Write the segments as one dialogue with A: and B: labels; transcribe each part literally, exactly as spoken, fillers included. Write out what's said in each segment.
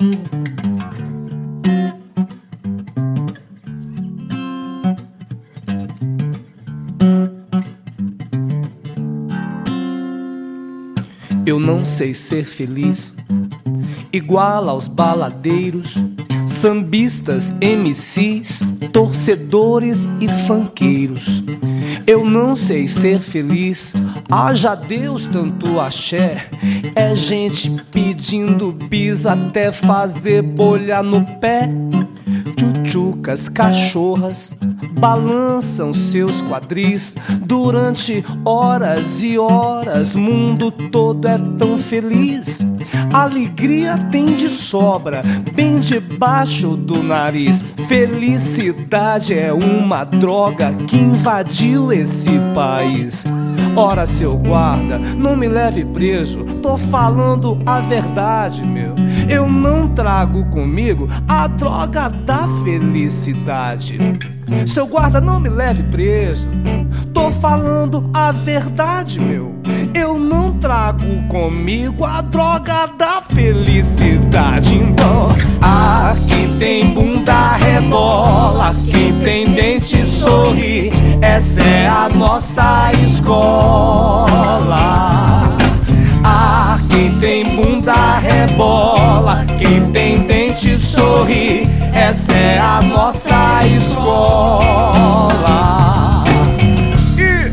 A: Eu não sei ser feliz igual aos baladeiros, sambistas, M Cs, torcedores e funkeiros. Eu não sei ser feliz, haja Deus tanto axé. É gente pedindo bis até fazer bolha no pé. Tchutchucas, cachorras balançam seus quadris durante horas e horas. Mundo todo é tão feliz, alegria tem de sobra, bem debaixo do nariz. Felicidade é uma droga que invadiu esse país. Ora, seu guarda, não me leve preso, tô falando a verdade, meu. Eu não trago comigo a droga da felicidade. Seu guarda, não me leve preso, tô falando a verdade, meu. Eu não trago comigo a droga da felicidade. Então, ah, quem tem bunda rebola, quem tem dente sorri, essa é a nossa escola. Ah, quem tem bunda rebola, quem tem dente sorri, essa é a nossa escola. E...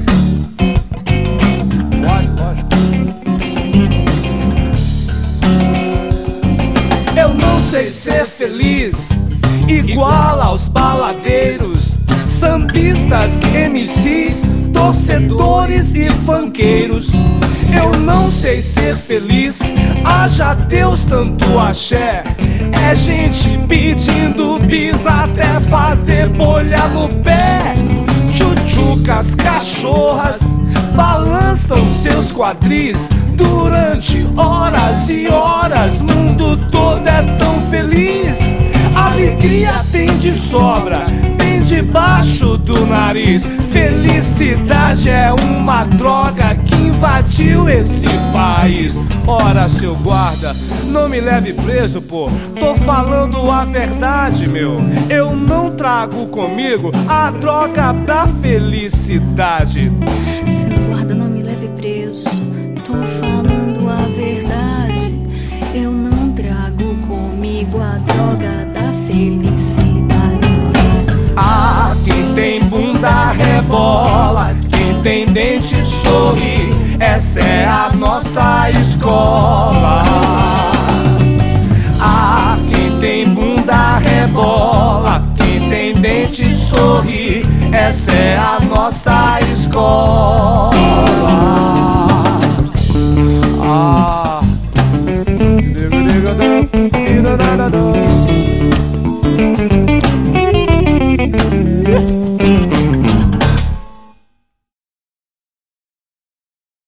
A: Eu não sei ser feliz igual aos baladeiros, sambistas, M Cs, torcedores e funkeiros. Eu não sei ser feliz, haja Deus tanto axé. É gente pedindo bis até fazer bolha no pé. Tchutchucas, cachorras balançam seus quadris durante horas e horas. Mundo todo é tão feliz, alegria tem de sobra, bem debaixo do nariz. Felicidade é uma droga que invadiu esse país. Ora, seu guarda, não me leve preso, pô, tô falando a verdade, meu. Eu não trago comigo a droga da felicidade.
B: Seu guarda, não me leve preso, tô falando a verdade. Eu não trago comigo a droga da felicidade.
A: Ah, quem tem bunda rebola, quem tem dente sorri, essa é a nossa escola. Ah, quem tem bunda rebola, quem tem dente sorri, essa é a nossa